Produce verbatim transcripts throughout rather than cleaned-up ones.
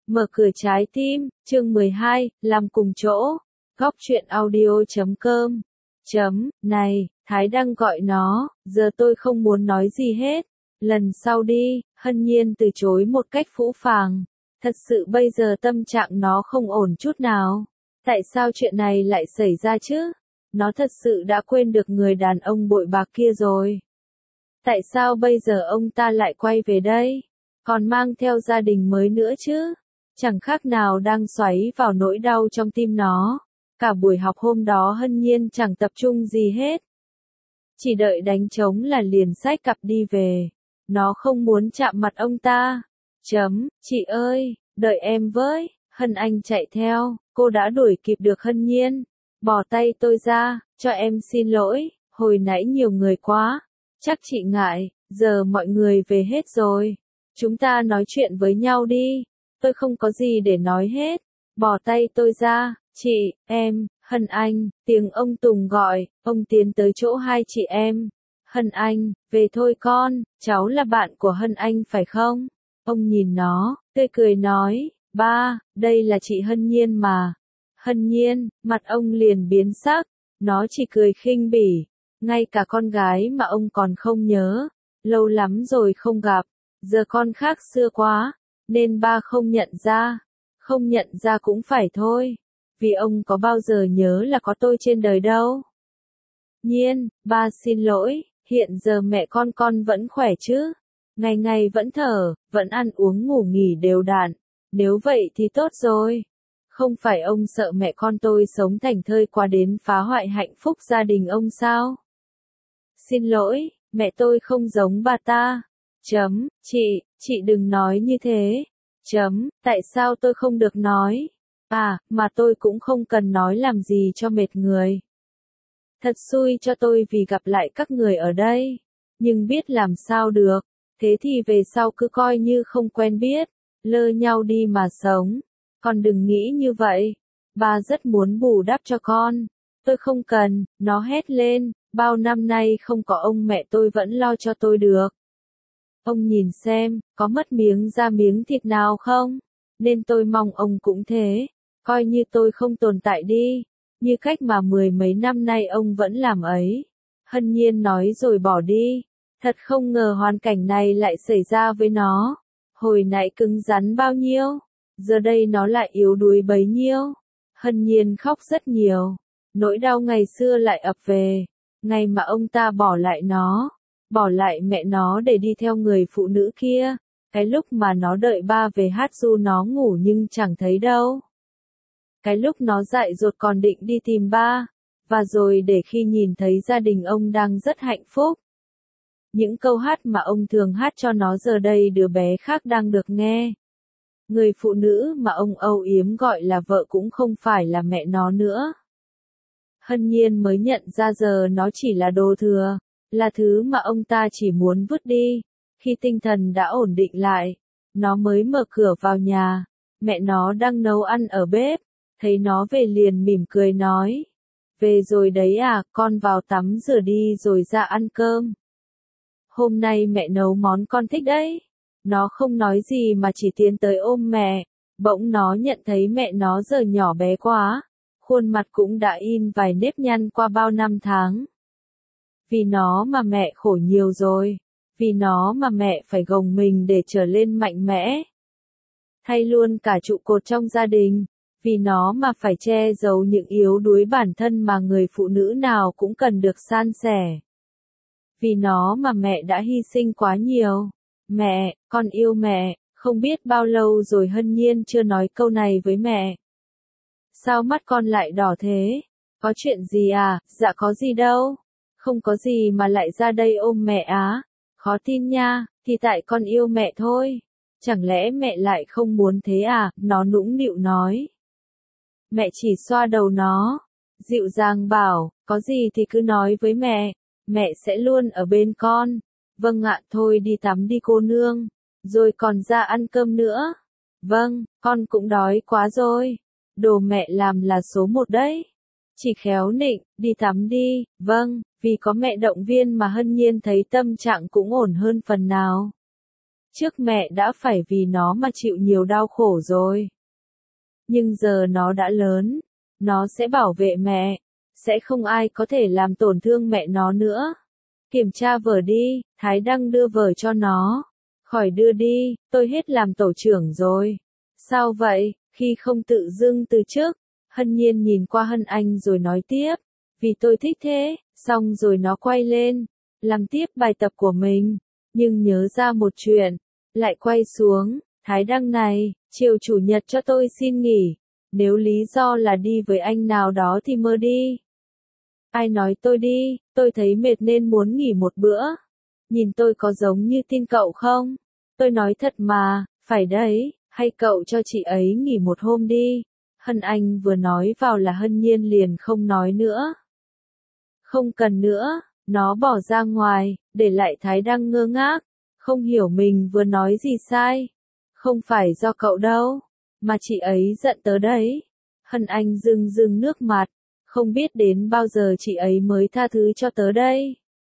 Mở cửa trái tim, chương mười hai, làm cùng chỗ. Góc truyện audio chấm com. Chấm, này, Thái đang gọi nó, giờ tôi không muốn nói gì hết. Lần sau đi, Hân Nhiên từ chối một cách phũ phàng. Thật sự bây giờ tâm trạng nó không ổn chút nào. Tại sao chuyện này lại xảy ra chứ? Nó thật sự đã quên được người đàn ông bội bạc kia rồi. Tại sao bây giờ ông ta lại quay về đây? Còn mang theo gia đình mới nữa chứ? Chẳng khác nào đang xoáy vào nỗi đau trong tim nó. Cả buổi học hôm đó Hân Nhiên chẳng tập trung gì hết. Chỉ đợi đánh trống là liền xách cặp đi về. Nó không muốn chạm mặt ông ta. Chấm, chị ơi, đợi em với. Hân Anh chạy theo, cô đã đuổi kịp được Hân Nhiên. Bỏ tay tôi ra, cho em xin lỗi, hồi nãy nhiều người quá. Chắc chị ngại, giờ mọi người về hết rồi. Chúng ta nói chuyện với nhau đi. Tôi không có gì để nói hết. Bỏ tay tôi ra, chị, em, Hân Anh, tiếng ông Tùng gọi, ông tiến tới chỗ hai chị em. Hân Anh, về thôi con, cháu là bạn của Hân Anh phải không? Ông nhìn nó, tươi cười nói, ba, đây là chị Hân Nhiên mà. Hân Nhiên, mặt ông liền biến sắc, nó chỉ cười khinh bỉ. Ngay cả con gái mà ông còn không nhớ, lâu lắm rồi không gặp, giờ con khác xưa quá, nên ba không nhận ra. Không nhận ra cũng phải thôi, vì ông có bao giờ nhớ là có tôi trên đời đâu. Nhiên, ba xin lỗi, hiện giờ mẹ con con vẫn khỏe chứ? Ngày ngày vẫn thở, vẫn ăn uống ngủ nghỉ đều đặn, nếu vậy thì tốt rồi. Không phải ông sợ mẹ con tôi sống thành thơi quá đến phá hoại hạnh phúc gia đình ông sao? Xin lỗi, mẹ tôi không giống bà ta. Chấm, chị, chị đừng nói như thế. Chấm, tại sao tôi không được nói? À, mà tôi cũng không cần nói làm gì cho mệt người. Thật xui cho tôi vì gặp lại các người ở đây. Nhưng biết làm sao được, thế thì về sau cứ coi như không quen biết, lơ nhau đi mà sống. Con đừng nghĩ như vậy, ba rất muốn bù đắp cho con. Tôi không cần, nó hét lên, bao năm nay không có ông mẹ tôi vẫn lo cho tôi được. Ông nhìn xem, có mất miếng da miếng thịt nào không? Nên tôi mong ông cũng thế, coi như tôi không tồn tại đi, như cách mà mười mấy năm nay ông vẫn làm ấy. Hân Nhiên nói rồi bỏ đi, thật không ngờ hoàn cảnh này lại xảy ra với nó. Hồi nãy cứng rắn bao nhiêu, giờ đây nó lại yếu đuối bấy nhiêu. Hân Nhiên khóc rất nhiều, nỗi đau ngày xưa lại ập về, ngày mà ông ta bỏ lại nó. Bỏ lại mẹ nó để đi theo người phụ nữ kia, cái lúc mà nó đợi ba về hát ru nó ngủ nhưng chẳng thấy đâu. Cái lúc nó dại dột còn định đi tìm ba, và rồi để khi nhìn thấy gia đình ông đang rất hạnh phúc. Những câu hát mà ông thường hát cho nó giờ đây đứa bé khác đang được nghe. Người phụ nữ mà ông âu yếm gọi là vợ cũng không phải là mẹ nó nữa. Hân Nhiên mới nhận ra giờ nó chỉ là đồ thừa. Là thứ mà ông ta chỉ muốn vứt đi. Khi tinh thần đã ổn định lại, nó mới mở cửa vào nhà. Mẹ nó đang nấu ăn ở bếp, thấy nó về liền mỉm cười nói. Về rồi đấy à, con vào tắm rửa đi rồi ra ăn cơm. Hôm nay mẹ nấu món con thích đấy. Nó không nói gì mà chỉ tiến tới ôm mẹ. Bỗng nó nhận thấy mẹ nó giờ nhỏ bé quá. Khuôn mặt cũng đã in vài nếp nhăn qua bao năm tháng. Vì nó mà mẹ khổ nhiều rồi, vì nó mà mẹ phải gồng mình để trở lên mạnh mẽ. Thay luôn cả trụ cột trong gia đình, vì nó mà phải che giấu những yếu đuối bản thân mà người phụ nữ nào cũng cần được san sẻ. Vì nó mà mẹ đã hy sinh quá nhiều. Mẹ, con yêu mẹ, không biết bao lâu rồi Hân Nhiên chưa nói câu này với mẹ. Sao mắt con lại đỏ thế? Có chuyện gì à? Dạ có gì đâu. Không có gì mà lại ra đây ôm mẹ á. Khó tin nha, thì tại con yêu mẹ thôi. Chẳng lẽ mẹ lại không muốn thế à? Nó nũng nịu nói. Mẹ chỉ xoa đầu nó, dịu dàng bảo, có gì thì cứ nói với mẹ. Mẹ sẽ luôn ở bên con. Vâng ạ, thôi đi tắm đi cô nương. Rồi còn ra ăn cơm nữa. Vâng, con cũng đói quá rồi. Đồ mẹ làm là số một đấy. Chỉ khéo nịnh, đi tắm đi. Vâng, vì có mẹ động viên mà Hân Nhiên thấy tâm trạng cũng ổn hơn phần nào. Trước mẹ đã phải vì nó mà chịu nhiều đau khổ rồi. Nhưng giờ nó đã lớn, nó sẽ bảo vệ mẹ, sẽ không ai có thể làm tổn thương mẹ nó nữa. Kiểm tra vở đi, Thái Đăng đưa vở cho nó. Khỏi đưa đi, tôi hết làm tổ trưởng rồi. Sao vậy, khi không tự dưng từ chức? Hân Nhiên nhìn qua Hân Anh rồi nói tiếp. Vì tôi thích thế, xong rồi nó quay lên, làm tiếp bài tập của mình. Nhưng nhớ ra một chuyện, lại quay xuống. Thái Đăng này, chiều chủ nhật cho tôi xin nghỉ. Nếu lý do là đi với anh nào đó thì mơ đi. Ai nói tôi đi, tôi thấy mệt nên muốn nghỉ một bữa. Nhìn tôi có giống như tin cậu không? Tôi nói thật mà, phải đấy, hay cậu cho chị ấy nghỉ một hôm đi. Hân Anh vừa nói vào là Hân Nhiên liền không nói nữa. Không cần nữa, nó bỏ ra ngoài, để lại Thái Đăng ngơ ngác, không hiểu mình vừa nói gì sai. Không phải do cậu đâu, mà chị ấy giận tớ đấy. Hân Anh rưng rưng nước mặt, không biết đến bao giờ chị ấy mới tha thứ cho tớ đây.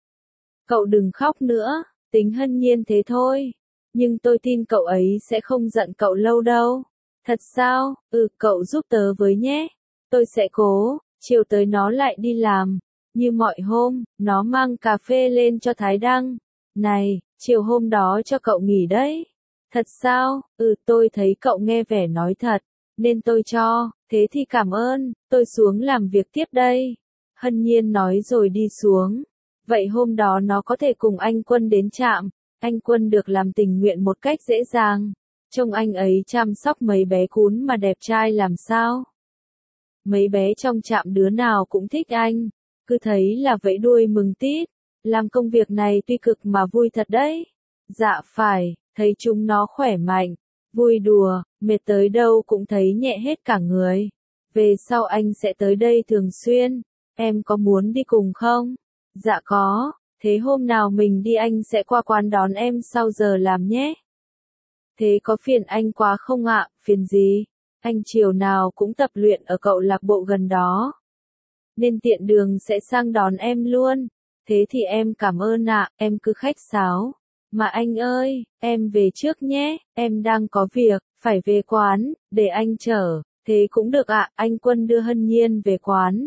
Cậu đừng khóc nữa, tính Hân Nhiên thế thôi. Nhưng tôi tin cậu ấy sẽ không giận cậu lâu đâu. Thật sao? Ừ, cậu giúp tớ với nhé. Tôi sẽ cố, chiều tới nó lại đi làm. Như mọi hôm, nó mang cà phê lên cho Thái Đăng. Này, chiều hôm đó cho cậu nghỉ đấy. Thật sao? Ừ, tôi thấy cậu nghe vẻ nói thật, nên tôi cho. Thế thì cảm ơn, tôi xuống làm việc tiếp đây. Hân Nhiên nói rồi đi xuống. Vậy hôm đó nó có thể cùng anh Quân đến trạm. Anh Quân được làm tình nguyện một cách dễ dàng. Trông anh ấy chăm sóc mấy bé cún mà đẹp trai làm sao. Mấy bé trong trạm đứa nào cũng thích anh. Cứ thấy là vẫy đuôi mừng tít. Làm công việc này tuy cực mà vui thật đấy. Dạ phải, thấy chúng nó khỏe mạnh, vui đùa, mệt tới đâu cũng thấy nhẹ hết cả người. Về sau anh sẽ tới đây thường xuyên. Em có muốn đi cùng không? Dạ có, thế hôm nào mình đi anh sẽ qua quán đón em sau giờ làm nhé. Thế có phiền anh quá không ạ? Phiền gì? Anh chiều nào cũng tập luyện ở cậu lạc bộ gần đó. Nên tiện đường sẽ sang đón em luôn. Thế thì em cảm ơn ạ, em cứ khách sáo. Mà anh ơi, em về trước nhé, em đang có việc, phải về quán, để anh chở. Thế cũng được ạ, anh Quân đưa Hân Nhiên về quán.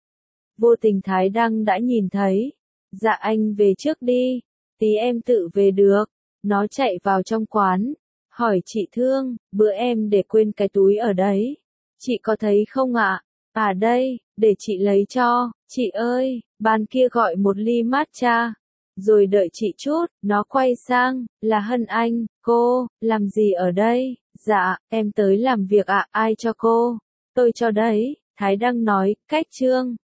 Vô tình Thái Đăng đã nhìn thấy. Dạ anh về trước đi, tí em tự về được. Nó chạy vào trong quán, hỏi chị Thương, bữa em để quên cái túi ở đấy. Chị có thấy không ạ? À đây, để chị lấy cho. Chị ơi, bàn kia gọi một ly matcha. Rồi đợi chị chút, nó quay sang, là Hân Anh, cô, làm gì ở đây? Dạ, em tới làm việc ạ, ai cho cô? Tôi cho đấy, Thái Đăng nói, cách Trương.